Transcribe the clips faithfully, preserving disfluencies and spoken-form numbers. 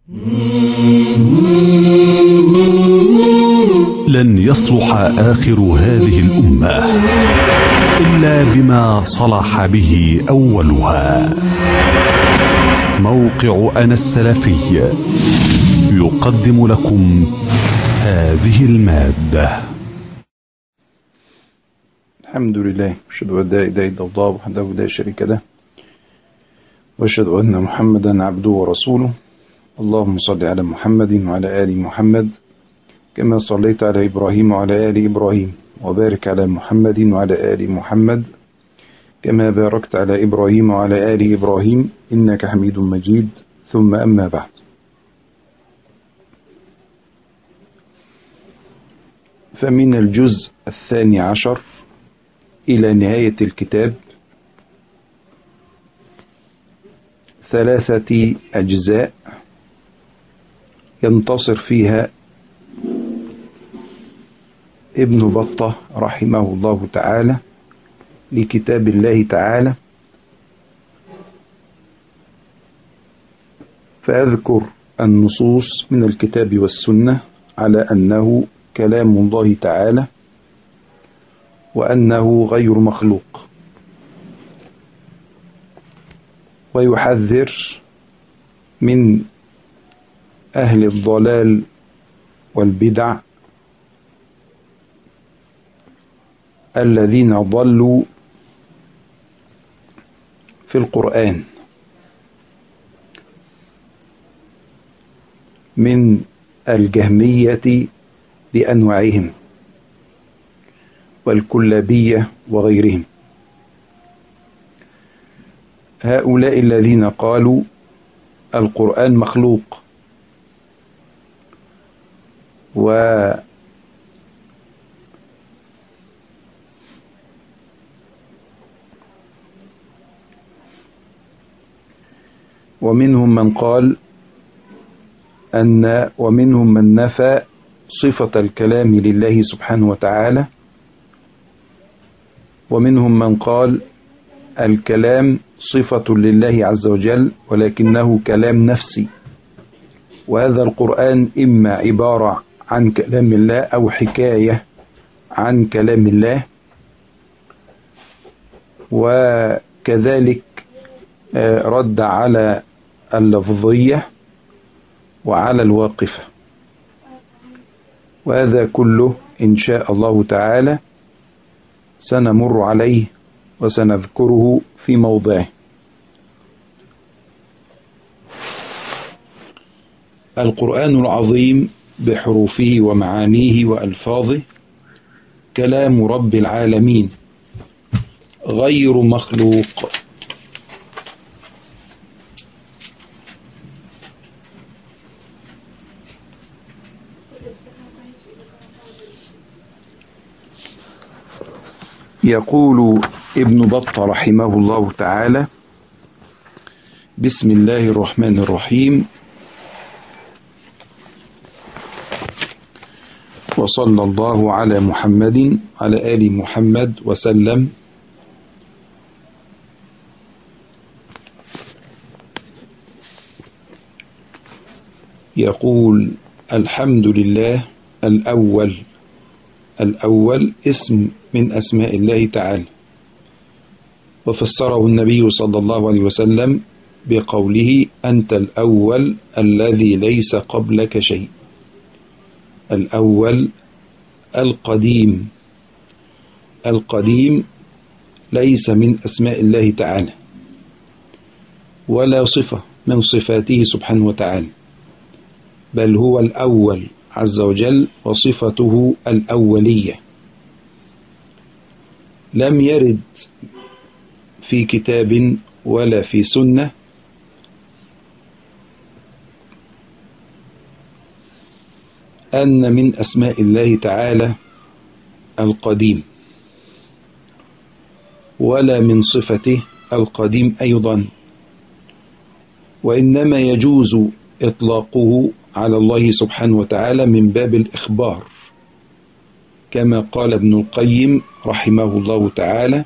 لن يصلح آخر هذه الأمة إلا بما صلح به أولها. موقع أنا السلفي يقدم لكم هذه المادة. الحمد لله، أشهد أن لا إله إلا الله وحده لا شريك له، وأشهد أن محمدا عبده ورسوله. اللهم صل على محمد وعلى آل محمد كما صليت على إبراهيم وعلى آل إبراهيم، وبارك على محمد وعلى آل محمد كما باركت على إبراهيم وعلى آل إبراهيم إنك حميد مجيد. ثم أما بعد، فمن الجزء الثاني عشر إلى نهاية الكتاب ثلاثة أجزاء ينتصر فيها ابن بطة رحمه الله تعالى لكتاب الله تعالى، فأذكر النصوص من الكتاب والسنة على أنه كلام الله تعالى وأنه غير مخلوق، ويحذر من أهل الضلال والبدع الذين ضلوا في القرآن من الجهمية بأنواعهم والكلابية وغيرهم. هؤلاء الذين قالوا القرآن مخلوق و ومنهم من قال أن ومنهم من نفى صفة الكلام لله سبحانه وتعالى، ومنهم من قال الكلام صفة لله عز وجل ولكنه كلام نفسي، وهذا القرآن إما عبارة عن كلام الله أو حكاية عن كلام الله. وكذلك رد على اللفظية وعلى الواقفة، وهذا كله إن شاء الله تعالى سنمر عليه وسنذكره في موضعه. القرآن العظيم بحروفه ومعانيه وألفاظه كلام رب العالمين غير مخلوق. يقول ابن بطة رحمه الله تعالى: بسم الله الرحمن الرحيم، وصلى الله على محمد على آل محمد وسلم. يقول: الحمد لله الأول. الأول اسم من أسماء الله تعالى، وفسره النبي صلى الله عليه وسلم بقوله: أنت الأول الذي ليس قبلك شيء. الأول القديم. القديم ليس من أسماء الله تعالى ولا صفة من صفاته سبحانه وتعالى، بل هو الأول عز وجل وصفته الأولية. لم يرد في كتاب ولا في سنة أن من أسماء الله تعالى القديم، ولا من صفته القديم أيضا، وإنما يجوز إطلاقه على الله سبحانه وتعالى من باب الإخبار، كما قال ابن القيم رحمه الله تعالى: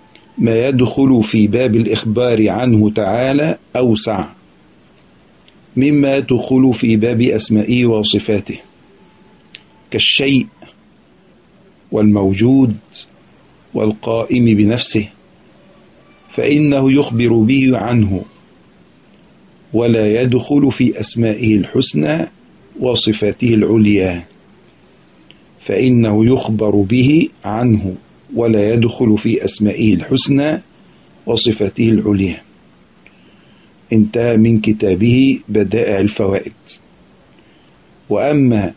ما يدخل في باب الإخبار عنه تعالى أوسع، مما تدخل في باب أسمائه وصفاته كالشيء والموجود والقائم بنفسه، فإنه يخبر به عنه ولا يدخل في أسمائه الحسنى وصفاته العليا، فإنه يخبر به عنه ولا يدخل في أسمائه الحسنى وصفاته العليا. انتهى من كتابه بدائع الفوائد. وأما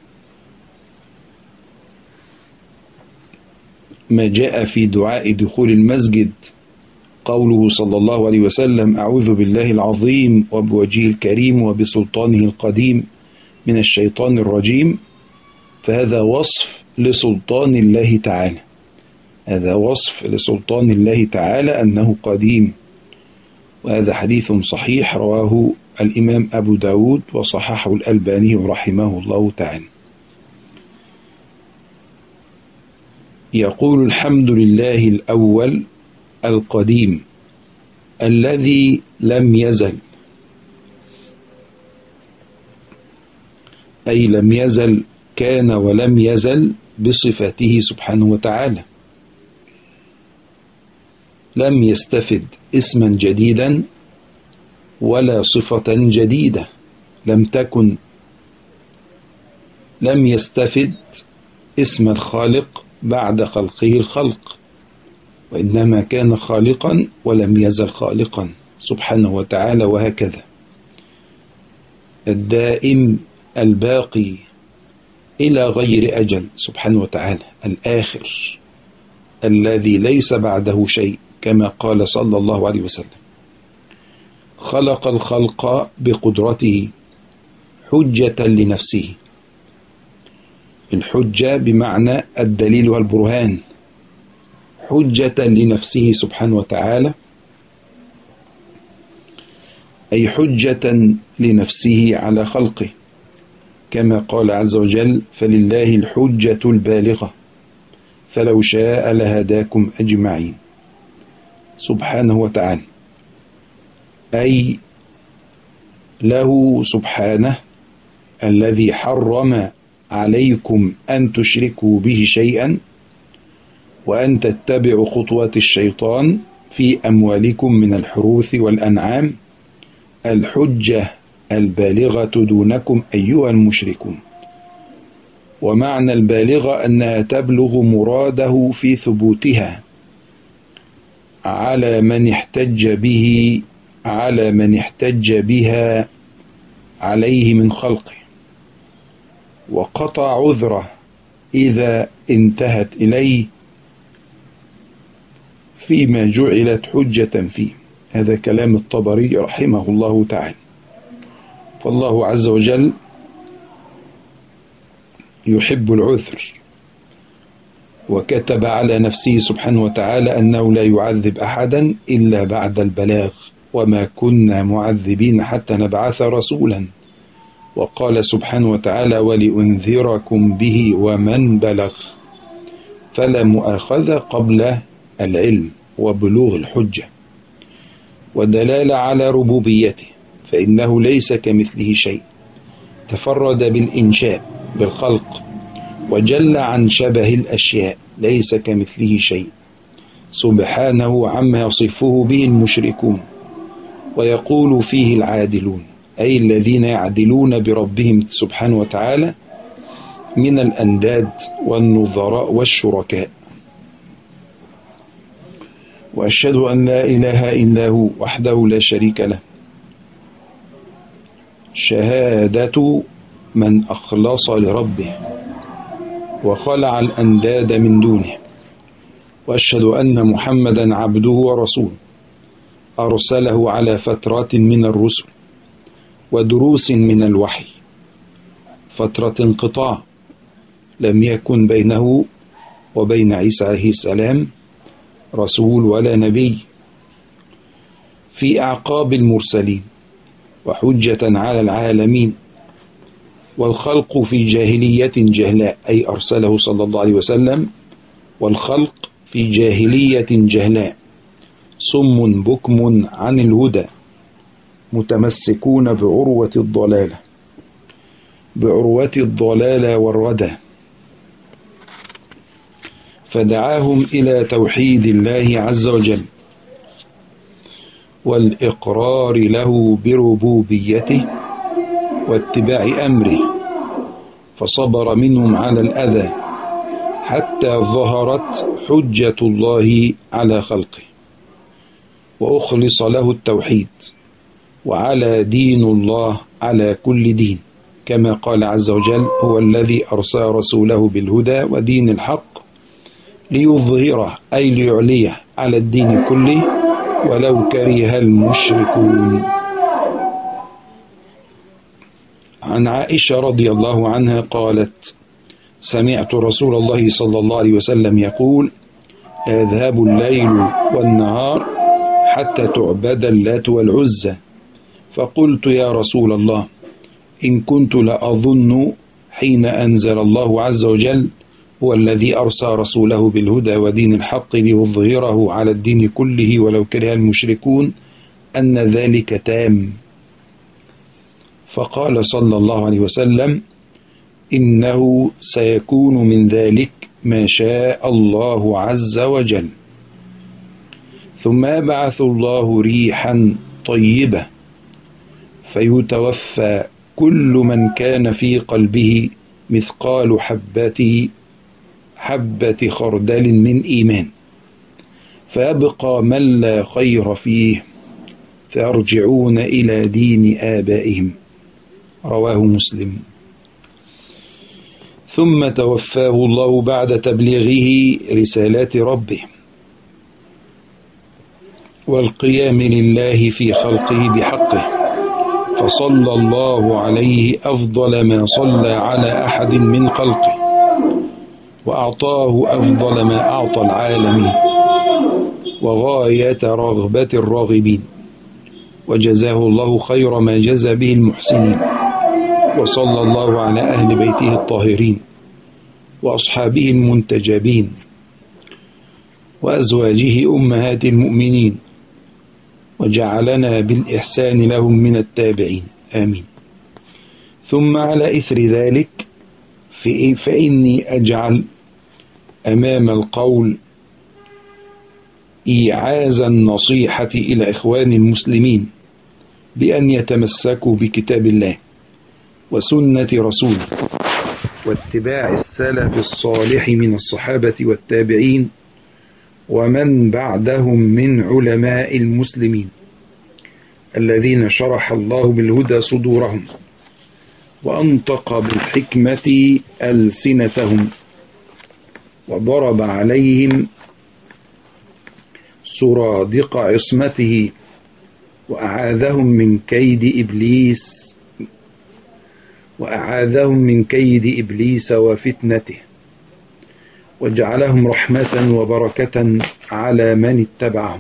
ما جاء في دعاء دخول المسجد قوله صلى الله عليه وسلم: أعوذ بالله العظيم وبوجهه الكريم وبسلطانه القديم من الشيطان الرجيم، فهذا وصف لسلطان الله تعالى، هذا وصف لسلطان الله تعالى أنه قديم، وهذا حديث صحيح رواه الإمام أبو داود وصححه الألباني رحمه الله تعالى. يقول: الحمد لله الأول القديم الذي لم يزل، أي لم يزل، كان ولم يزل بصفته سبحانه وتعالى، لم يستفد اسما جديدا ولا صفة جديدة، لم تكن لم يستفد اسم الخالق بعد خلقه الخلق، وإنما كان خالقا ولم يزل خالقا سبحانه وتعالى، وهكذا الدائم الباقي إلى غير أجل سبحانه وتعالى، الآخر الذي ليس بعده شيء، كما قال صلى الله عليه وسلم: خلق الخلق بقدرته حجة لنفسه. الحجة بمعنى الدليل والبرهان، حجة لنفسه سبحانه وتعالى، أي حجة لنفسه على خلقه، كما قال عز وجل: فلله الحجة البالغة فلو شاء لهداكم أجمعين سبحانه وتعالى، أي له سبحانه الذي حرم عليكم أن تشركوا به شيئا وأن تتبعوا خطوات الشيطان في أموالكم من الحروث والأنعام، الحجة البالغة دونكم أيها المشركون. ومعنى البالغة أنها تبلغ مراده في ثبوتها على من احتج به على من احتج بها عليه من خلقه، وقطع عذره إذا انتهت إليه فيما جعلت حجة فيه. هذا كلام الطبري رحمه الله تعالى. فالله عز وجل يحب العذر، وكتب على نفسه سبحانه وتعالى أنه لا يعذب أحدا إلا بعد البلاغ، وما كنا معذبين حتى نبعث رسولا. وقال سبحانه وتعالى: ولأنذركم به ومن بلغ، فلا مؤاخذة قبل العلم وبلوغ الحجة، ودلالة على ربوبيته، فإنه ليس كمثله شيء، تفرد بالإنشاء بالخلق وجل عن شبه الأشياء، ليس كمثله شيء سبحانه عما يصفه به المشركون. ويقول فيه العادلون، أي الذين يعدلون بربهم سبحانه وتعالى من الأنداد والنظراء والشركاء. وأشهد أن لا إله إلا هو وحده لا شريك له، شهادة من أخلص لربه وخلع الأنداد من دونه. وأشهد أن محمدا عبده ورسوله، أرسله على فترات من الرسل ودروس من الوحي، فترة انقطاع لم يكن بينه وبين عيسى عليه السلام رسول ولا نبي، في أعقاب المرسلين وحجة على العالمين، والخلق في جاهلية جهلاء، أي أرسله صلى الله عليه وسلم والخلق في جاهلية جهلاء، صم بكم عن الهدى، متمسكون بعروة الضلالة بعروة الضلالة والردى، فدعاهم إلى توحيد الله عز وجل والإقرار له بربوبيته واتباع أمره، فصبر منهم على الأذى حتى ظهرت حجة الله على خلقه، وأخلص له التوحيد، وعلى دين الله على كل دين، كما قال عز وجل: هو الذي أرسل رسوله بالهدى ودين الحق ليظهره، أي ليعليه، على الدين كله ولو كره المشركون. عن عائشة رضي الله عنها قالت: سمعت رسول الله صلى الله عليه وسلم يقول: لا يذهب الليل والنهار حتى تعبد اللات والعزى. فقلت: يا رسول الله، إن كنت لأظن حين أنزل الله عز وجل: هو الذي أرسل رسوله بالهدى ودين الحق ليظهره على الدين كله ولو كره المشركون، أن ذلك تام. فقال صلى الله عليه وسلم: إنه سيكون من ذلك ما شاء الله عز وجل، ثم يبعث الله ريحا طيبة فيتوفى كل من كان في قلبه مثقال حبة حبة خردل من إيمان، فيبقى من لا خير فيه فيرجعون إلى دين آبائهم. رواه مسلم. ثم توفاه الله بعد تبليغه رسالات ربه والقيام لله في خلقه بحقه، فصلى الله عليه أفضل ما صلى على أحد من خلقه، وأعطاه أفضل ما أعطى العالمين وغاية رغبة الراغبين، وجزاه الله خير ما جزى به المحسنين. وصلى الله على أهل بيته الطاهرين وأصحابه المنتجبين وأزواجه أمهات المؤمنين، وجعلنا بالإحسان لهم من التابعين، آمين. ثم على إثر ذلك فإني أجعل أمام القول إيعاز النصيحة إلى إخوان المسلمين بأن يتمسكوا بكتاب الله وسنة رسوله واتباع السلف الصالح من الصحابة والتابعين ومن بعدهم من علماء المسلمين الذين شرح الله بالهدى صدورهم وأنطق بالحكمة ألسنتهم وضرب عليهم سرادق عصمته وأعاذهم من كيد إبليس وأعاذهم من كيد إبليس وفتنته، وجعلهم رحمة وبركة على من اتبعهم،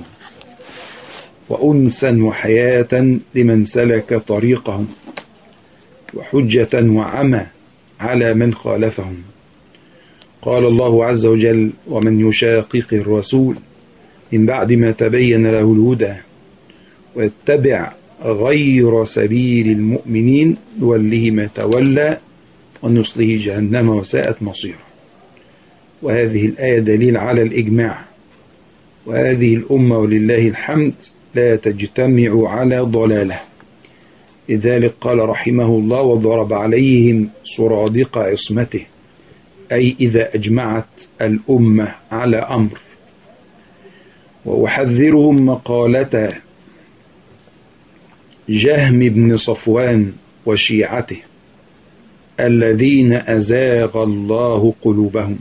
وأنسا وحياة لمن سلك طريقهم، وحجة وعمى على من خالفهم. قال الله عز وجل: ومن يشاقق الرسول من بعد ما تبين له الهدى ويتبع غير سبيل المؤمنين نوله ما تولى ونصله جهنم وساءت مصيره. وهذه الآية دليل على الإجماع، وهذه الأمة ولله الحمد لا تجتمع على ضلالة. لذلك قال رحمه الله: وضرب عليهم سرادق عصمته، أي إذا أجمعت الأمة على أمر. وأحذرهم مقالة جهم بن صفوان وشيعته الذين أزاغ الله قلوبهم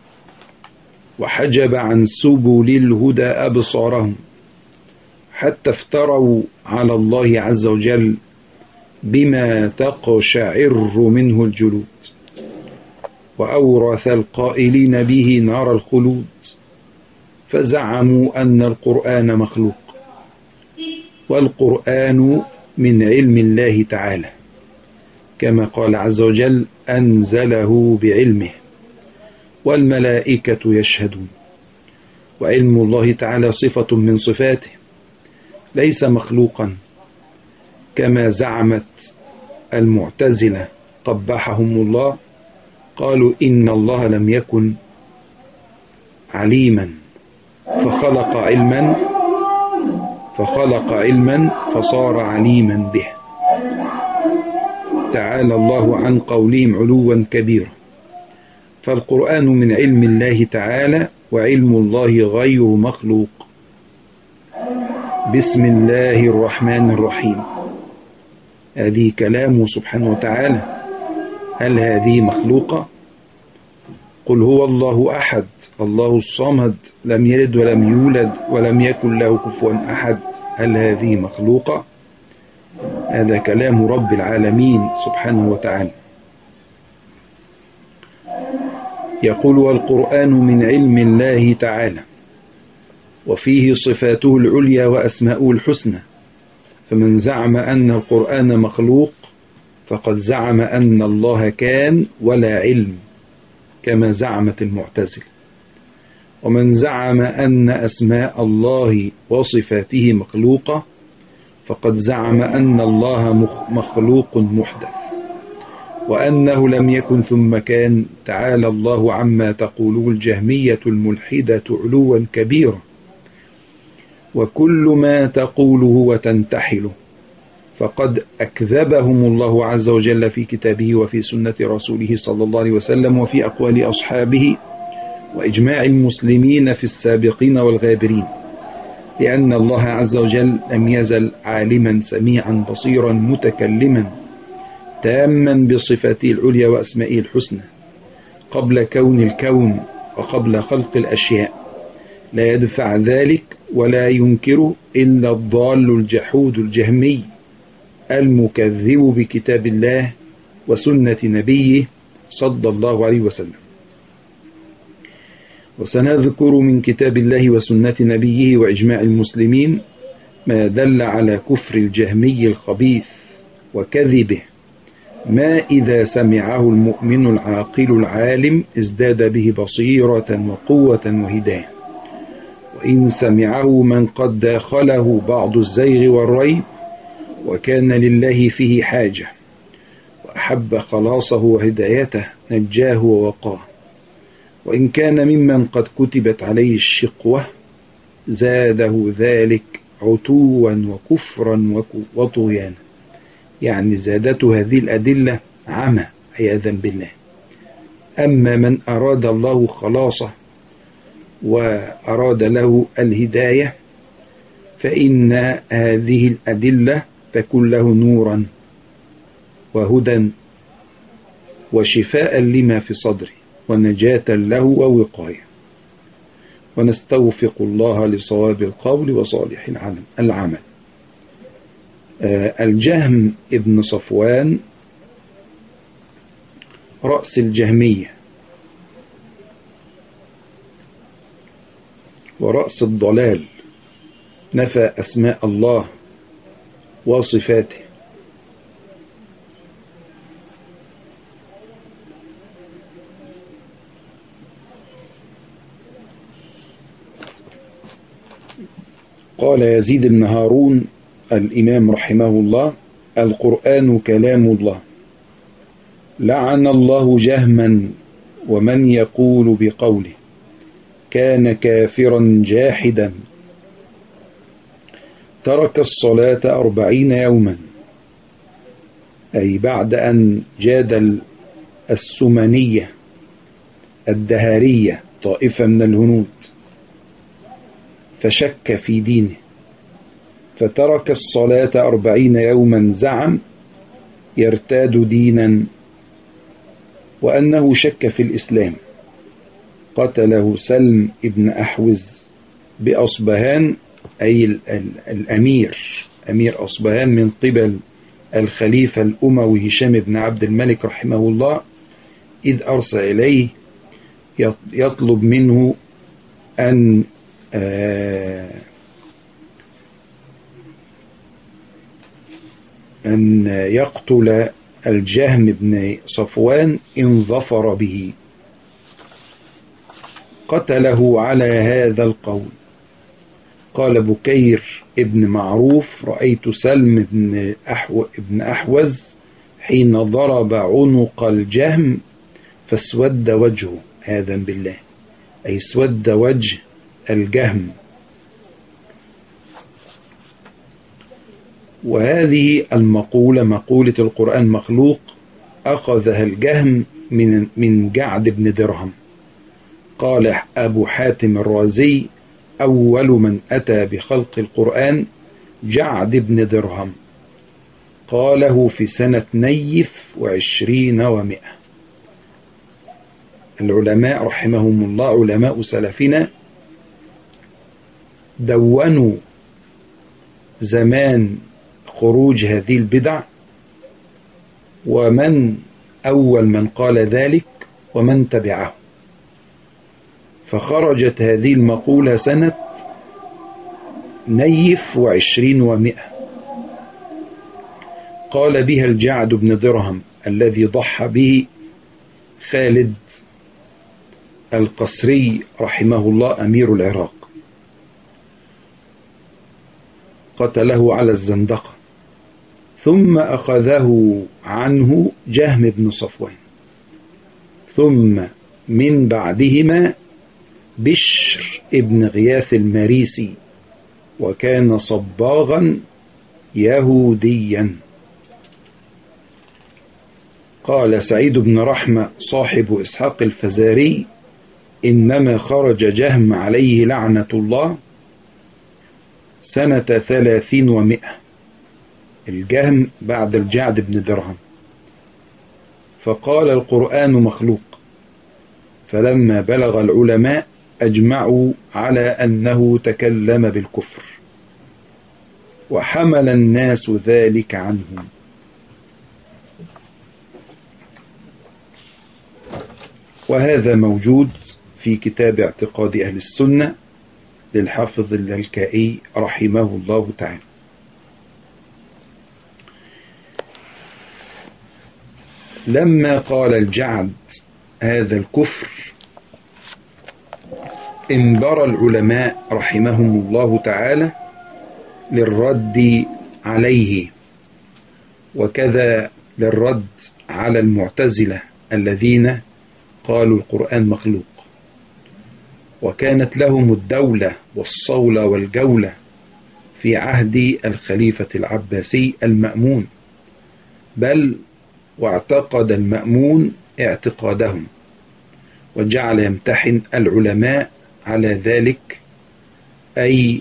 وحجب عن سبل الهدى أبصارهم، حتى افتروا على الله عز وجل بما تقشعر منه الجلود، وأورث القائلين به نار الخلود، فزعموا أن القرآن مخلوق، والقرآن من علم الله تعالى، كما قال عز وجل: أنزله بعلمه والملائكة يشهدون. وعلم الله تعالى صفة من صفاته، ليس مخلوقا، كما زعمت المعتزلة قبحهم الله، قالوا إن الله لم يكن عليما فخلق علما فخلق علما فصار عليما به. تعالى الله عن قولهم علوا كبيرا. فالقرآن من علم الله تعالى، وعلم الله غير مخلوق. بسم الله الرحمن الرحيم، هذه كلامه سبحانه وتعالى، هل هذه مخلوقة؟ قل هو الله أحد الله الصمد لم يلد ولم يولد ولم يكن له كفوا أحد، هل هذه مخلوقة؟ هذا كلام رب العالمين سبحانه وتعالى. يقول: والقرآن من علم الله تعالى، وفيه صفاته العليا وأسماؤه الحسنى، فمن زعم أن القرآن مخلوق فقد زعم أن الله كان ولا علم كما زعمت المعتزلة. ومن زعم أن أسماء الله وصفاته مخلوقة فقد زعم أن الله مخلوق محدث، وأنه لم يكن ثم كان. تعالى الله عما تقوله الجهمية الملحدة علوا كبيرا، وكل ما تقوله وتنتحله فقد أكذبهم الله عز وجل في كتابه وفي سنة رسوله صلى الله عليه وسلم وفي أقوال أصحابه وإجماع المسلمين في السابقين والغابرين، لأن الله عز وجل لم يزل عالما سميعا بصيرا متكلما تاما بصفاته العليا وأسمائه الحسنى قبل كون الكون وقبل خلق الأشياء، لا يدفع ذلك ولا ينكره إلا الضال الجحود الجهمي المكذب بكتاب الله وسنة نبيه صلى الله عليه وسلم. وسنذكر من كتاب الله وسنة نبيه وإجماع المسلمين ما دل على كفر الجهمي الخبيث وكذبه، ما إذا سمعه المؤمن العاقل العالم ازداد به بصيرة وقوة وهداية، وإن سمعه من قد داخله بعض الزيغ والريب وكان لله فيه حاجة وأحب خلاصه وهدايته نجاه ووقاه، وإن كان ممن قد كتبت عليه الشقوة زاده ذلك عتوا وكفرا وطغيانا، يعني زادته هذه الأدلة عمى عياذا بالله. أما من أراد الله خلاصه وأراد له الهداية فإن هذه الأدلة تكون له نورا وهدى وشفاء لما في صدره ونجاة له ووقاية. ونستوفق الله لصواب القول وصالح العمل. الجهم ابن صفوان رأس الجهمية ورأس الضلال، نفى أسماء الله وصفاته، قال يزيد بن هارون الإمام رحمه الله: القرآن كلام الله، لعن الله جهما ومن يقول بقوله، كان كافرا جاحدا، ترك الصلاة أربعين يوما، أي بعد أن جادل السمنية الدهارية طائفة من الهنود فشك في دينه فترك الصلاة أربعين يوما، زعم يرتاد دينا وأنه شك في الإسلام، قتله سلم ابن أحوز بأصبهان، أي الأمير أمير أصبهان من قبل الخليفة الأموي هشام بن عبد الملك رحمه الله، إذ أرسل إليه يطلب منه أن أن يقتل الجهم بن صفوان إن ظفر به، قتله على هذا القول. قال بكير ابن معروف: رأيت سلم بن, أحو بن أحوز حين ضرب عنق الجهم فاسود وجهه، هذا بالله، أي اسود وجه الجهم. وهذه المقولة مقولة القرآن مخلوق أخذها الجهم من من جعد بن درهم. قال أبو حاتم الرازي: أول من أتى بخلق القرآن جعد بن درهم، قاله في سنة نيف وعشرين ومئة. العلماء رحمهم الله، علماء سلفنا، دونوا زمان خروج هذه البدع، ومن أول من قال ذلك ومن تبعه. فخرجت هذه المقولة سنة نيف وعشرين ومئة، قال بها الجعد بن درهم الذي ضحى به خالد القسري رحمه الله أمير العراق، قتله على الزندقة، ثم أخذه عنه جهم بن صفوان، ثم من بعدهما بشر ابن غياث المريسي، وكان صباغا يهوديا. قال سعيد بن رحمة صاحب إسحاق الفزاري: إنما خرج جهم عليه لعنة الله سنة ثلاثين ومئة، الجهم بعد الجعد بن درهم، فقال القرآن مخلوق. فلما بلغ العلماء أجمعوا على أنه تكلم بالكفر، وحمل الناس ذلك عنهم. وهذا موجود في كتاب اعتقاد أهل السنة للحافظ اللالكائي رحمه الله تعالى. لما قال الجعد هذا الكفر انبر العلماء رحمهم الله تعالى للرد عليه، وكذا للرد على المعتزلة الذين قالوا القرآن مخلوق، وكانت لهم الدولة والصولة والجولة في عهد الخليفة العباسي المأمون، بل واعتقد المأمون اعتقادهم، وجعل يمتحن العلماء على ذلك، أي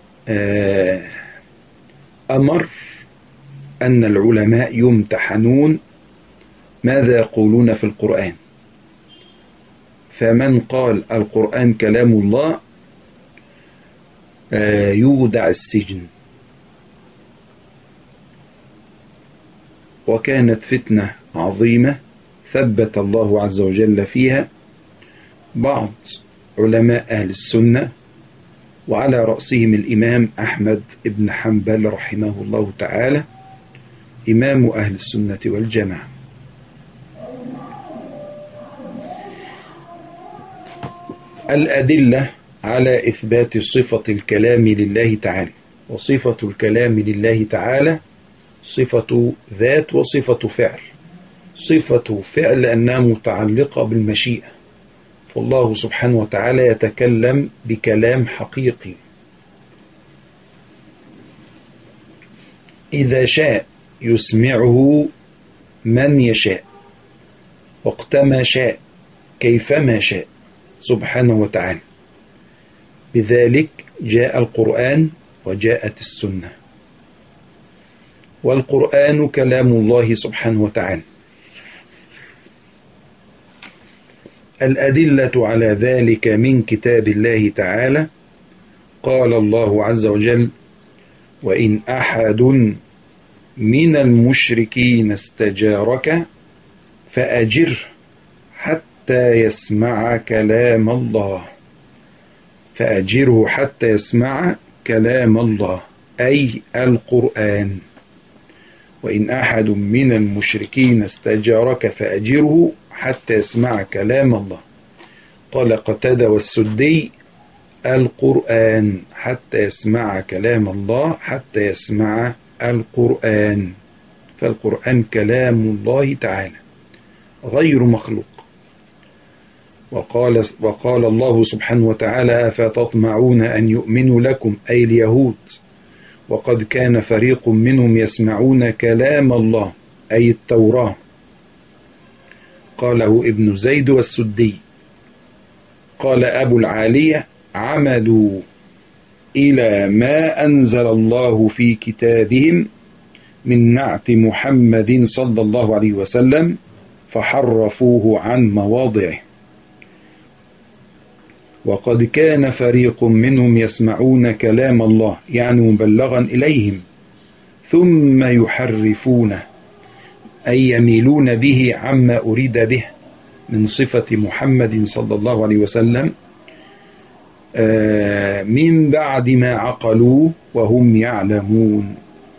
أمر أن العلماء يمتحنون ماذا يقولون في القرآن. فمن قال القرآن كلام الله يودع السجن. وكانت فتنة عظيمة ثبت الله عز وجل فيها بعض علماء أهل السنة، وعلى رأسهم الإمام أحمد بن حنبل رحمه الله تعالى، إمام أهل السنة والجماعة. الأدلة على إثبات صفة الكلام لله تعالى. وصفة الكلام لله تعالى صفة ذات وصفة فعل. صفة فعل أنها متعلقة بالمشيئة، فالله سبحانه وتعالى يتكلم بكلام حقيقي، إذا شاء يسمعه من يشاء وقتما شاء كيفما شاء سبحانه وتعالى. بذلك جاء القرآن وجاءت السنة، والقرآن كلام الله سبحانه وتعالى. الأدلة على ذلك من كتاب الله تعالى، قال الله عز وجل: وإن أحد من المشركين استجارك فأجره حتى يسمع كلام الله. فأجره حتى يسمع كلام الله، أي القرآن. وإن أحد من المشركين استجارك فأجره حتى يسمع كلام الله. قال قتادة والسدي: القرآن، حتى يسمع كلام الله، حتى يسمع القرآن. فالقرآن كلام الله تعالى غير مخلوق. وقال, وقال الله سبحانه وتعالى: أفتطمعون أن يؤمنوا لكم، أي اليهود، وقد كان فريق منهم يسمعون كلام الله، أي التوراة. قاله ابن زيد والسدي. قال أبو العالية: عمدوا إلى ما أنزل الله في كتابهم من نعت محمد صلى الله عليه وسلم فحرفوه عن مواضعه. وقد كان فريق منهم يسمعون كلام الله، يعني مبلغا إليهم، ثم يحرفونه، أي يميلون به عما أريد به من صفة محمد صلى الله عليه وسلم من بعد ما عقلوه وهم يعلمون.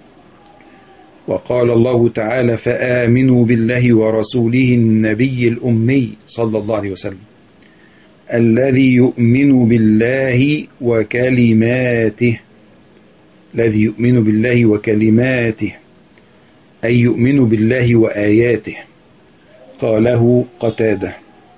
وقال الله تعالى: فآمنوا بالله ورسوله النبي الأمي صلى الله عليه وسلم الذي يؤمن بالله وكلماته، الذي يؤمن بالله وكلماته، أي يؤمن بالله وآياته. قاله قتادة.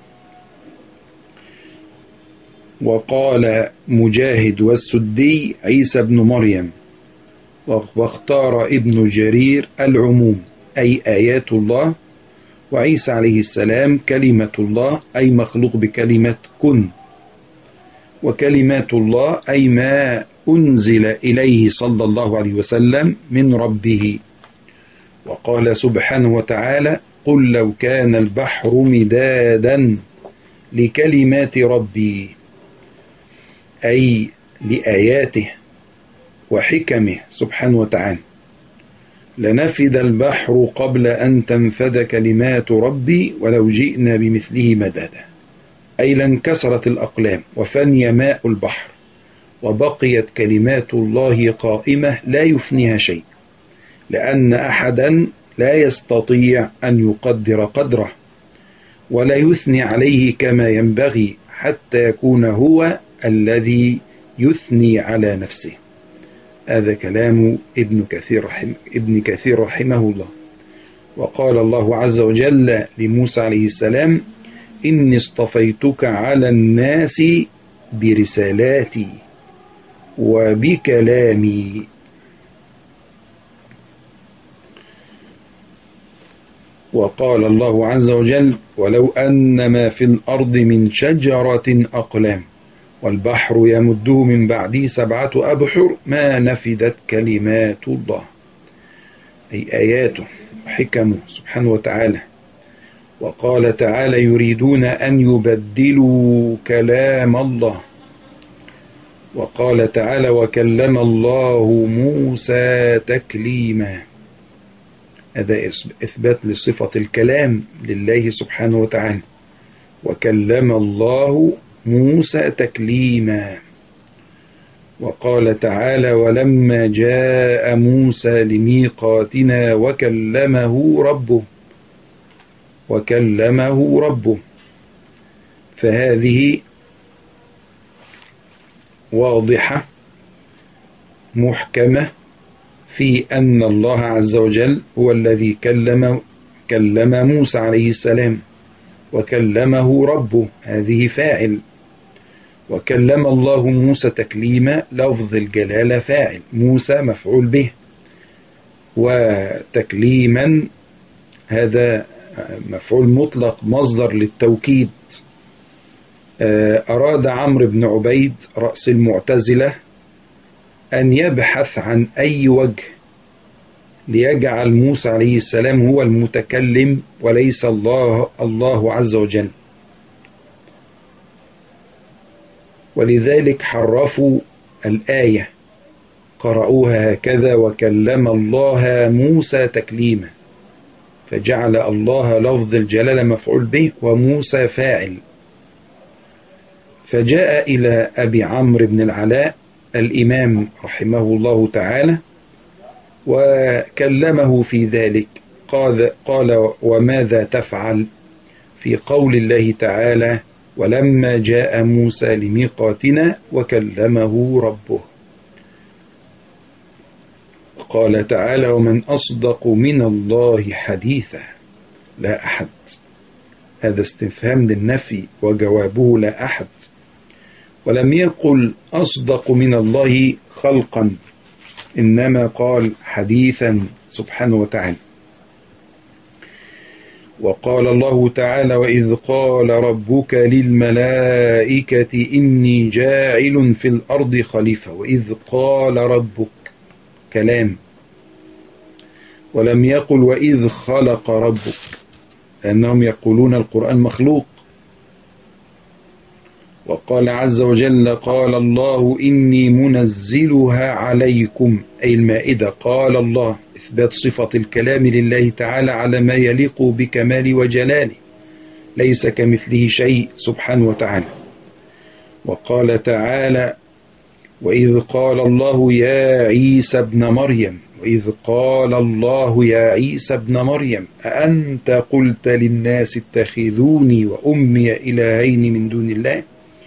وقال مجاهد والسدي: عيسى بن مريم. واختار ابن جرير العموم، أي آيات الله، وعيسى عليه السلام كلمة الله، أي مخلوق بكلمة كن. وكلمات الله أي ما أنزل إليه صلى الله عليه وسلم من ربه. وقال سبحانه وتعالى: قل لو كان البحر مدادا لكلمات ربي، أي لآياته وحكمه سبحانه وتعالى، لنفد البحر قبل أن تنفد كلمات ربي ولو جئنا بمثله مددا، أي لانكسرت الأقلام وفني ماء البحر وبقيت كلمات الله قائمة لا يفنيها شيء، لأن أحدا لا يستطيع أن يقدر قدره ولا يثني عليه كما ينبغي حتى يكون هو الذي يثني على نفسه. هذا كلام ابن كثير رحم ابن كثير رحمه الله. وقال الله عز وجل لموسى عليه السلام: إني اصطفيتك على الناس برسالاتي وبكلامي. وقال الله عز وجل: ولو أن ما في الأرض من شجرة أقلام والبحر يمده من بعده سبعة أبحر ما نفدت كلمات الله، أي آياته وحكمه سبحانه وتعالى. وقال تعالى: يريدون أن يبدلوا كلام الله. وقال تعالى: وكلم الله موسى تكليما. هذا إثبات لصفة الكلام لله سبحانه وتعالى. وكلم الله موسى تكليما. وقال تعالى: ولما جاء موسى لميقاتنا وكلمه ربه وكلمه ربه. فهذه واضحة محكمة في أن الله عز وجل هو الذي كلم كلم موسى عليه السلام وكلمه ربه، هذه فاعل. وكلم الله موسى تكليما، لفظ الجلالة فاعل، موسى مفعول به، وتكليما هذا مفعول مطلق مصدر للتوكيد. أراد عمرو بن عبيد رأس المعتزلة أن يبحث عن أي وجه ليجعل موسى عليه السلام هو المتكلم وليس الله الله عز وجل، ولذلك حرفوا الآية، قرأوها هكذا: وكلم الله موسى تكليما، فجعل الله لفظ الجلالة مفعول به وموسى فاعل. فجاء إلى أبي عمرو بن العلاء الإمام رحمه الله تعالى وكلمه في ذلك. قال, قال: وماذا تفعل في قول الله تعالى: ولما جاء موسى لميقاتنا وكلمه ربه. قال تعالى: ومن أصدق من الله حديثا. لا أحد، هذا استفهام للنفي وجوابه لا أحد. ولم يقل أصدق من الله خلقا، إنما قال حديثا سبحانه وتعالى. وقال الله تعالى: وإذ قال ربك للملائكة إني جاعل في الأرض خليفة. وإذ قال ربك كلام، ولم يقل وإذ خلق ربك، لأنهم يقولون القرآن مخلوق. وقال عز وجل: قال الله إني منزلها عليكم، أي المائدة. قال الله، إثبات صفة الكلام لله تعالى على ما يليق بكمال وجلاله، ليس كمثله شيء سبحانه وتعالى. وقال تعالى: وإذ قال الله يا عيسى ابن مريم. وإذ قال الله يا عيسى ابن مريم أأنت قلت للناس اتخذوني وأمي إلهين من دون الله.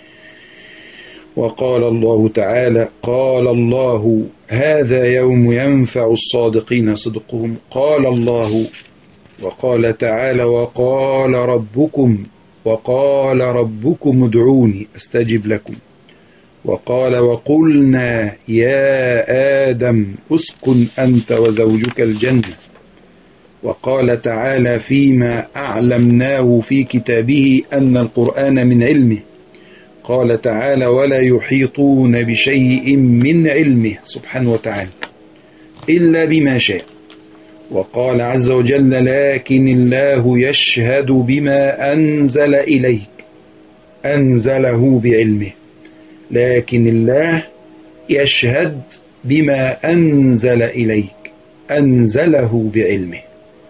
وقال الله تعالى: قال الله هذا يوم ينفع الصادقين صدقهم. قال الله. وقال تعالى: وقال ربكم وقال ربكم ادعوني استجب لكم. وقال: وقلنا يا آدم اسكن أنت وزوجك الجنة. وقال تعالى فيما أعلمناه في كتابه أن القرآن من علمه. قال تعالى: ولا يحيطون بشيء من علمه سبحانه وتعالى إلا بما شاء. وقال عز وجل: لكن الله يشهد بما أنزل إليك، أنزله بعلمه. لكن الله يشهد بما أنزل إليك، أنزله بعلمه.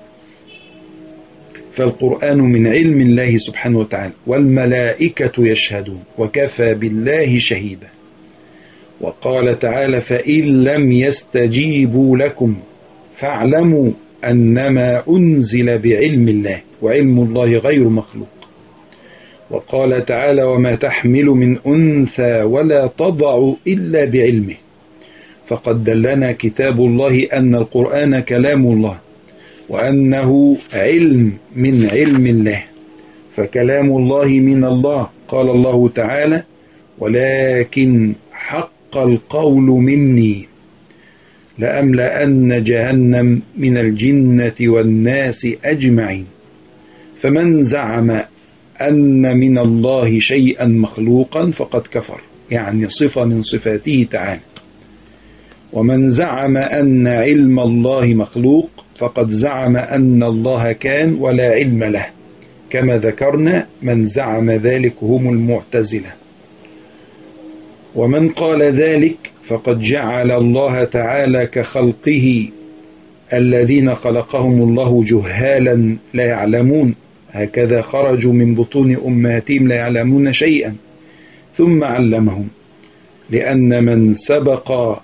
فالقرآن من علم الله سبحانه وتعالى، والملائكة يشهدون وكفى بالله شهيدا. وقال تعالى: فإن لم يستجيبوا لكم فاعلموا أنما أنزل بعلم الله وعلم الله غير مخلوق. وقال تعالى: وما تحمل من أنثى ولا تضع إلا بعلمه. فقد دلنا كتاب الله أن القرآن كلام الله، وأنه علم من علم الله، فكلام الله من الله. قال الله تعالى: ولكن حق القول مني لأملأن جهنم من الجنة والناس أجمعين. فمن زعم أن من الله شيئا مخلوقا فقد كفر، يعني صفة من صفاته تعالى. ومن زعم أن علم الله مخلوق فقد زعم أن الله كان ولا علم له، كما ذكرنا من زعم ذلك هم المعتزلة. ومن قال ذلك فقد جعل الله تعالى كخلقه الذين خلقهم الله جهالا لا يعلمون، هكذا خرجوا من بطون أمهاتهم لا يعلمون شيئا ثم علمهم. لأن من سبق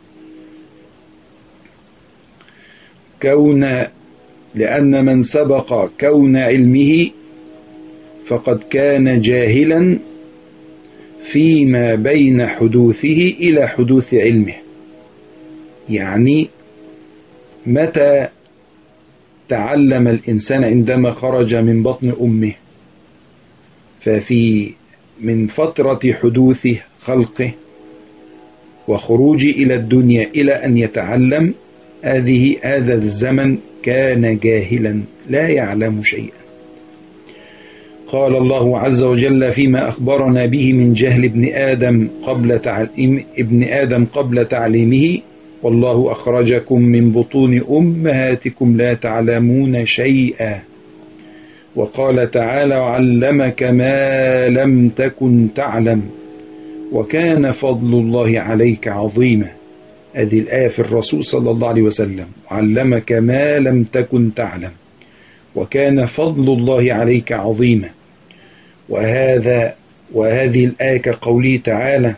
كون لأن من سبق كون علمه فقد كان جاهلا فيما بين حدوثه إلى حدوث علمه. يعني متى تعلم الإنسان؟ عندما خرج من بطن أمه، ففي من فترة حدوث خلقه وخروجه إلى الدنيا إلى أن يتعلم، هذه هذا الزمن كان جاهلا لا يعلم شيئا. قال الله عز وجل فيما أخبرنا به من جهل ابن آدم قبل تعليم ابن آدم قبل تعليمه: والله أخرجكم من بطون أمهاتكم لا تعلمون شيئا. وقال تعالى: وعلمك ما لم تكن تعلم وكان فضل الله عليك عظيما. هذه الآية في الرسول صلى الله عليه وسلم: وعلمك ما لم تكن تعلم وكان فضل الله عليك عظيما. وهذا وهذه الآية كقوله تعالى: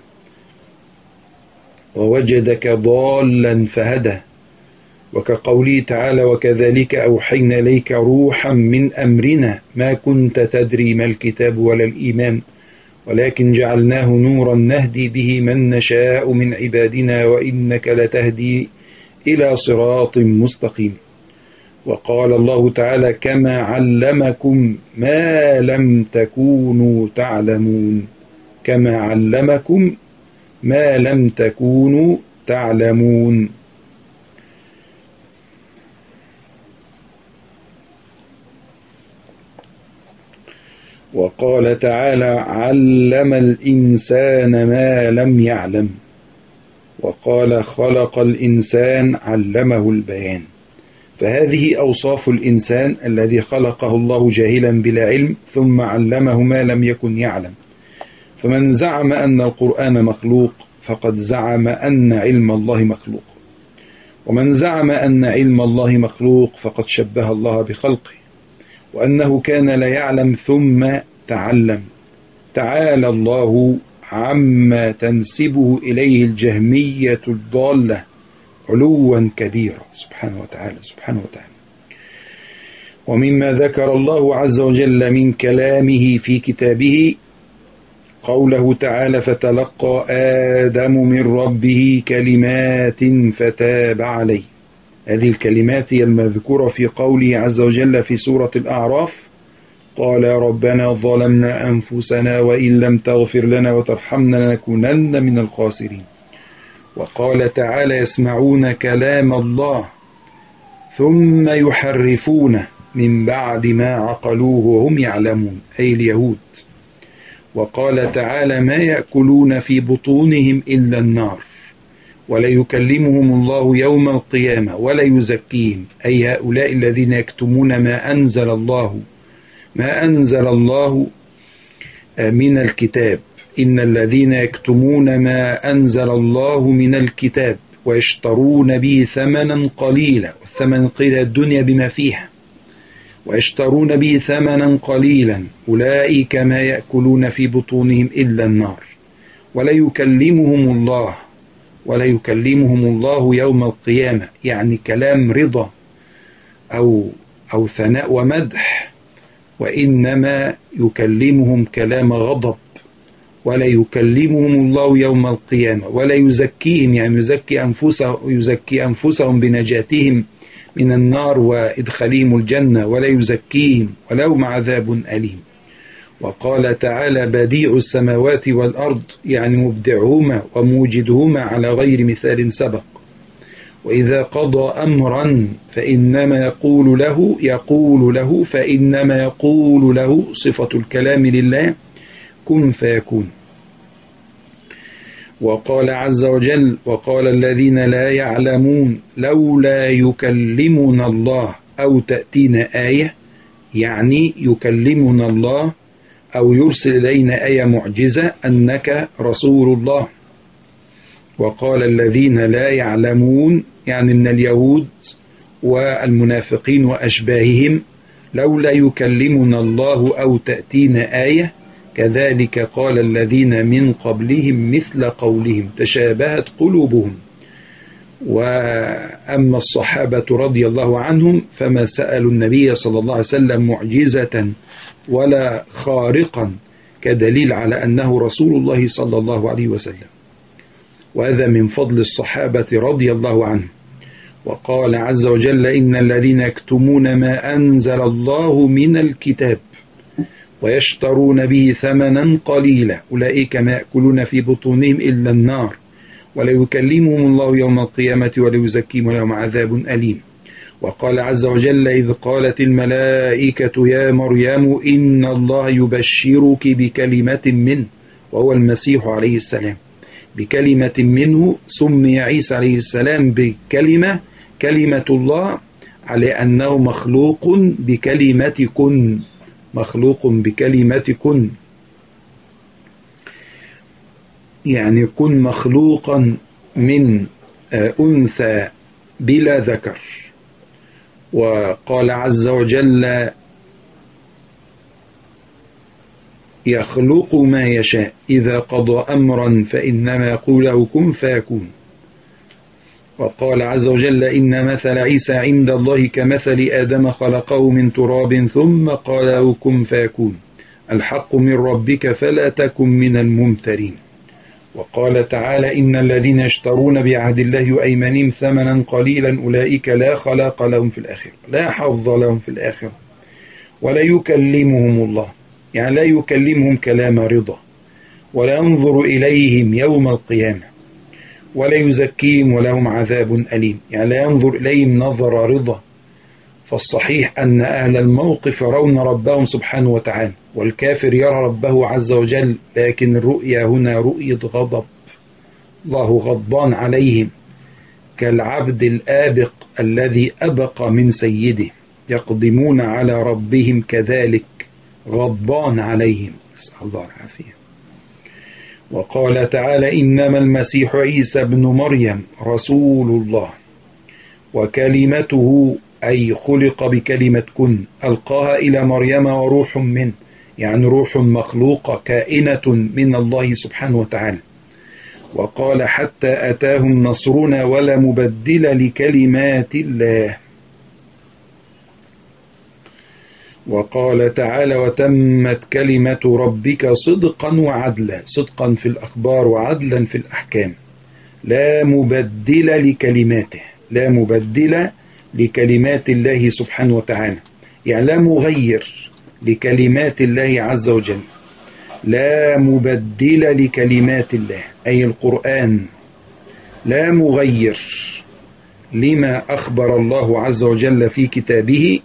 ووجدك ضالا فهدى، وكقوله تعالى: وكذلك أوحينا إليك روحا من أمرنا ما كنت تدري ما الكتاب ولا الإيمان ولكن جعلناه نورا نهدي به من نشاء من عبادنا وإنك لتهدي إلى صراط مستقيم. وقال الله تعالى كما علمكم ما لم تكونوا تعلمون، كما علمكم ما لم تكونوا تعلمون. وقال تعالى علم الإنسان ما لم يعلم. وقال خلق الإنسان علمه البيان. فهذه أوصاف الإنسان الذي خلقه الله جاهلا بلا علم ثم علمه ما لم يكن يعلم. فمن زعم أن القرآن مخلوق فقد زعم أن علم الله مخلوق، ومن زعم أن علم الله مخلوق فقد شبه الله بخلقه، وأنه كان لا يعلم ثم تعلم. تعالى الله عما تنسبه إليه الجهمية الضالة علوا كبيرا سبحانه وتعالى سبحانه وتعالى. ومما ذكر الله عز وجل من كلامه في كتابه قوله تعالى فتلقى آدم من ربه كلمات فتاب عليه. هذه الكلمات هي المذكورة في قوله عز وجل في سورة الأعراف قال يا ربنا ظلمنا أنفسنا وإن لم تغفر لنا وترحمنا لنكونن من الخاسرين. وقال تعالى يسمعون كلام الله ثم يحرفونه من بعد ما عقلوه وهم يعلمون، أي اليهود. وقال تعالى ما يأكلون في بطونهم إلا النار ولا يكلمهم الله يوم القيامة ولا يزكيهم، أي هؤلاء الذين يكتمون ما أنزل الله ما أنزل الله من الكتاب. إن الذين يكتمون ما أنزل الله من الكتاب ويشترون به ثمنا قليلا، والثمن قيل الدنيا بما فيها، ويشترون به ثمنا قليلا أولئك ما يأكلون في بطونهم إلا النار ولا يكلمهم الله ولا يكلمهم الله يوم القيامة، يعني كلام رضا أو أو ثناء ومدح، وإنما يكلمهم كلام غضب. ولا يكلمهم الله يوم القيامة ولا يزكيهم، يعني يزكي أنفسهم يزكي أنفسهم بنجاتهم من النار وإدخالهم الجنة، ولا يزكيهم ولهم عذاب أليم. وقال تعالى بديع السماوات والأرض، يعني مبدعهما وموجدهما على غير مثال سبق. وإذا قضى أمرا فإنما يقول له يقول له فإنما يقول له صفة الكلام لله كن فيكون. وقال عز وجل وقال الذين لا يعلمون لولا يكلمنا الله أو تأتينا آية، يعني يكلمنا الله أو يرسل إلينا آية معجزة أنك رسول الله. وقال الذين لا يعلمون يعني من اليهود والمنافقين وأشباههم لولا يكلمنا الله أو تأتينا آية، كذلك قال الذين من قبلهم مثل قولهم تشابهت قلوبهم. وأما الصحابة رضي الله عنهم فما سألوا النبي صلى الله عليه وسلم معجزة ولا خارقا كدليل على أنه رسول الله صلى الله عليه وسلم، وهذا من فضل الصحابة رضي الله عنهم. وقال عز وجل إن الذين يكتمون ما أنزل الله من الكتاب ويشترون به ثمنا قليلا أولئك ما يأكلون في بطونهم إلا النار ولا يكلمهم الله يوم القيامة ولا يزكيهم ولهم عذاب أليم. وقال عز وجل إذ قالت الملائكة يا مريم إن الله يبشرك بكلمة منه، وهو المسيح عليه السلام، بكلمة منه. سمي عيسى عليه السلام بكلمة كلمة الله على أنه مخلوق بكلمة كن، مخلوق بكلمة كن، يعني كن مخلوقا من أنثى بلا ذكر. وقال عز وجل يخلق ما يشاء إذا قضى أمرا فإنما يقول له كن فيكون. وقال عز وجل إن مثل عيسى عند الله كمثل آدم خلقه من تراب ثم قال له كن فيكون. الحق من ربك فلا تكن من الممترين. وقال تعالى إن الذين يشترون بعهد الله وأيمانهم ثمنا قليلا أولئك لا خلاق لهم في الآخرة، لا حظ لهم في الآخرة، ولا يكلمهم الله، يعني لا يكلمهم كلام رضا، ولا ينظر إليهم يوم القيامة، ولا يزكيهم ولهم عذاب أليم، يعني لا ينظر إليهم نظر رضا. فالصحيح أن أهل الموقف يرون ربهم سبحانه وتعالى، والكافر يرى ربه عز وجل، لكن الرؤيا هنا رؤية غضب، الله غضبان عليهم كالعبد الآبق الذي أبق من سيده، يقدمون على ربهم كذلك غضبان عليهم، نسأل الله العافية. وقال تعالى إنما المسيح عيسى ابن مريم رسول الله وكلمته، أي خلق بكلمة كن، ألقاها إلى مريم وروح منه، يعني روح مخلوقة كائنة من الله سبحانه وتعالى. وقال حتى أتاهم نصرنا ولا مبدل لكلمات الله. وقال تعالى وتمت كلمة ربك صدقا وعدلا، صدقا في الأخبار وعدلا في الأحكام، لا مبدل لكلماته، لا مبدل لكلمات الله سبحانه وتعالى، يعني لا مغير لكلمات الله عز وجل، لا مبدل لكلمات الله، أي القرآن لا مغير لما أخبر الله عز وجل في كتابه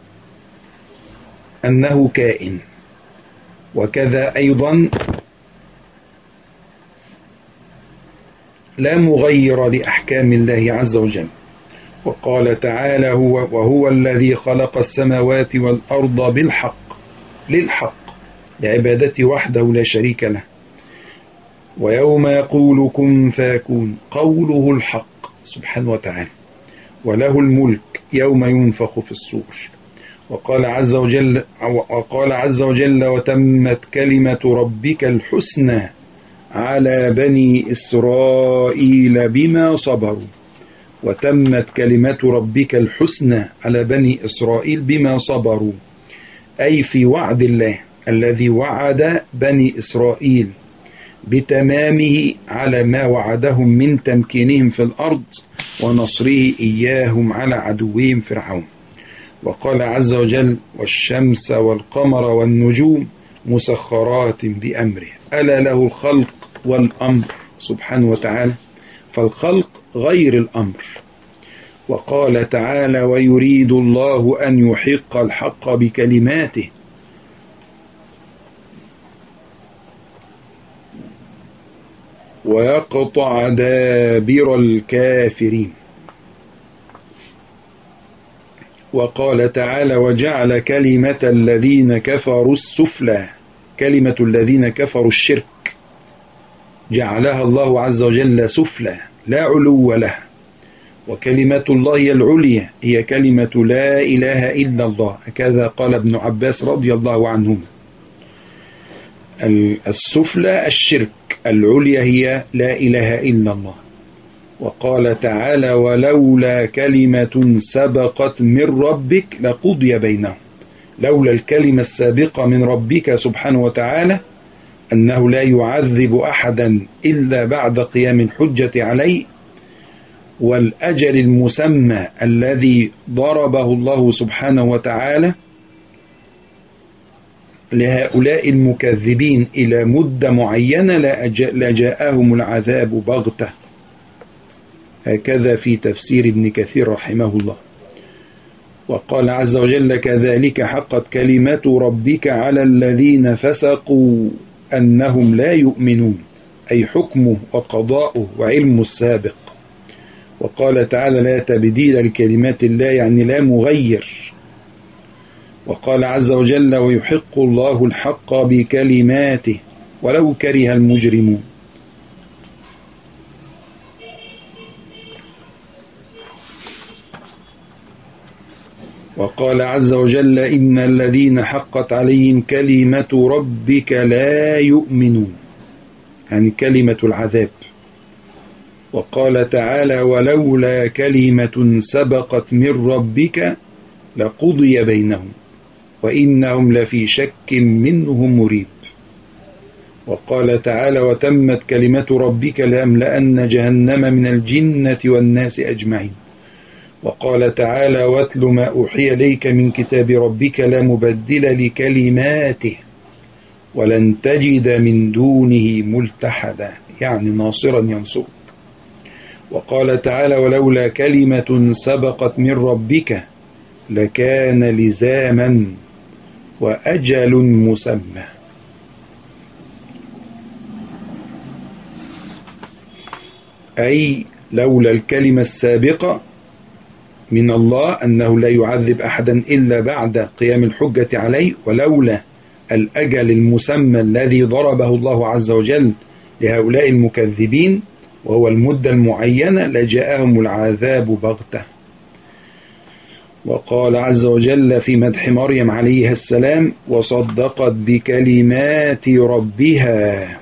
أنه كائن. وكذا أيضا لا مغير لأحكام الله عز وجل. وقال تعالى هو وهو الذي خلق السماوات والأرض بالحق، للحق، لعبادته وحده لا شريك له. ويوم يقول كن فيكون، قوله الحق سبحانه وتعالى، وله الملك يوم ينفخ في الصور. وقال عز وجل وقال عز وجل وتمت كلمة ربك الحسنى على بني إسرائيل بما صبروا، وتمت كلمة ربك الحسنى على بني إسرائيل بما صبروا، أي في وعد الله الذي وعد بني إسرائيل بتمامه على ما وعدهم من تمكينهم في الأرض ونصره إياهم على عدوهم فرعون. وقال عز وجل والشمس والقمر والنجوم مسخرات بأمره، ألا له الخلق والأمر سبحانه وتعالى، فالخلق غير الأمر. وقال تعالى ويريد الله أن يحق الحق بكلماته ويقطع دابر الكافرين. وقال تعالى وجعل كلمة الذين كفروا السفلى، كلمة الذين كفروا الشرك جعلها الله عز وجل سفلى لا علو لها، وكلمة الله العليا هي كلمة لا إله إلا الله، هكذا قال ابن عباس رضي الله عنهما. السفلى الشرك، العليا هي لا إله إلا الله. وقال تعالى ولولا كلمة سبقت من ربك لقضي بينهم، لولا الكلمة السابقة من ربك سبحانه وتعالى أنه لا يعذب أحدا إلا بعد قيام الحجة عليه، والأجل المسمى الذي ضربه الله سبحانه وتعالى لهؤلاء المكذبين إلى مدة معينة لجاءهم العذاب بغتة، هكذا في تفسير ابن كثير رحمه الله. وقال عز وجل كذلك حقت كلمة ربك على الذين فسقوا أنهم لا يؤمنون، أي حكمه وقضاؤه وعلمه السابق. وقال تعالى لا تبديل لكلمات الله، يعني لا مغير. وقال عز وجل ويحق الله الحق بكلماته ولو كره المجرمون. وقال عز وجل إن الذين حقت عليهم كلمة ربك لا يؤمنون، يعني كلمة العذاب. وقال تعالى ولولا كلمة سبقت من ربك لقضي بينهم، وإنهم لفي شك منه مريب. وقال تعالى: وتمت كلمة ربك لأملأن جهنم من الجنة والناس أجمعين. وقال تعالى: واتل ما أوحي إليك من كتاب ربك لا مبدل لكلماته ولن تجد من دونه ملتحدا، يعني ناصرا ينصرك. وقال تعالى: ولولا كلمة سبقت من ربك لكان لزاما وأجل مسمى. أي لولا الكلمة السابقة من الله أنه لا يعذب أحدا إلا بعد قيام الحجة عليه، ولولا الأجل المسمى الذي ضربه الله عز وجل لهؤلاء المكذبين وهو المدة المعينة لجاءهم العذاب بغتة. وقال عز وجل في مدح مريم عليها السلام: وصدقت بكلمات ربها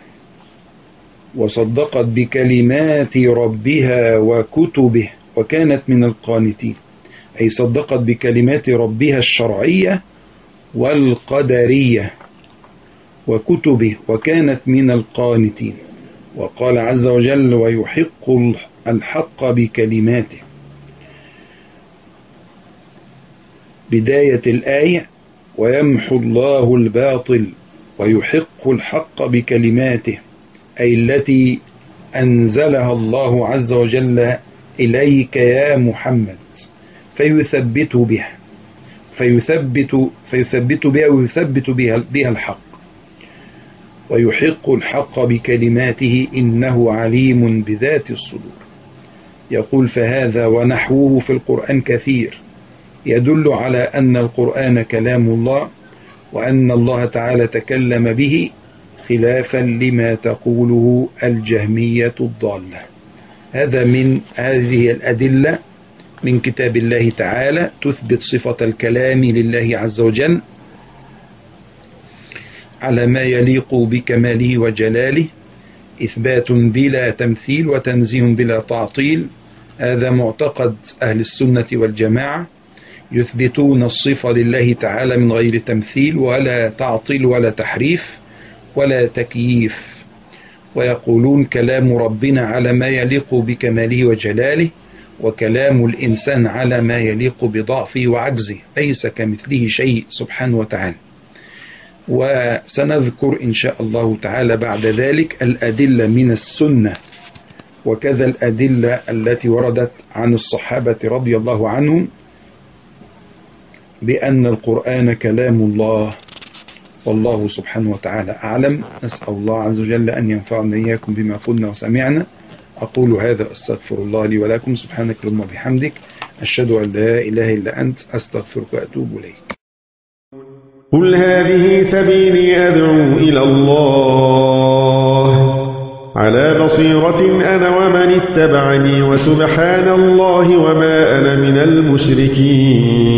وصدقت بكلمات ربها وكتبه وكانت من القانتين، أي صدقت بكلمات ربها الشرعية والقدرية وكتبه وكانت من القانتين. وقال عز وجل: ويحق الحق بكلماته. بداية الآية: ويمحو الله الباطل ويحق الحق بكلماته، أي التي أنزلها الله عز وجل إليك يا محمد فيثبت بها فيثبت فيثبت بها ويثبت بها, بها الحق. ويحق الحق بكلماته إنه عليم بذات الصدور. يقول: فهذا ونحوه في القرآن كثير يدل على أن القرآن كلام الله وأن الله تعالى تكلم به، خلافا لما تقوله الجهمية الضالة. هذا من هذه الأدلة من كتاب الله تعالى تثبت صفة الكلام لله عز وجل على ما يليق بكماله وجلاله، إثبات بلا تمثيل وتنزيه بلا تعطيل. هذا معتقد أهل السنة والجماعة، يثبتون الصفة لله تعالى من غير تمثيل ولا تعطيل ولا تحريف ولا تكييف، ويقولون كلام ربنا على ما يليق بكماله وجلاله، وكلام الإنسان على ما يليق بضعفه وعجزه، ليس كمثله شيء سبحانه وتعالى. وسنذكر إن شاء الله تعالى بعد ذلك الأدلة من السنة وكذا الأدلة التي وردت عن الصحابة رضي الله عنهم بأن القرآن كلام الله، والله سبحانه وتعالى أعلم. نسأل الله عز وجل أن ينفعنا إياكم بما قلنا وسمعنا. أقول هذا أستغفر الله لي ولكم. سبحانك اللهم وبحمدك، أشهد أن لا إله إلا أنت، أستغفرك وأتوب إليك. قل هذه سبيلي أدعو إلى الله على بصيرة أنا ومن اتبعني، وسبحان الله وما أنا من المشركين.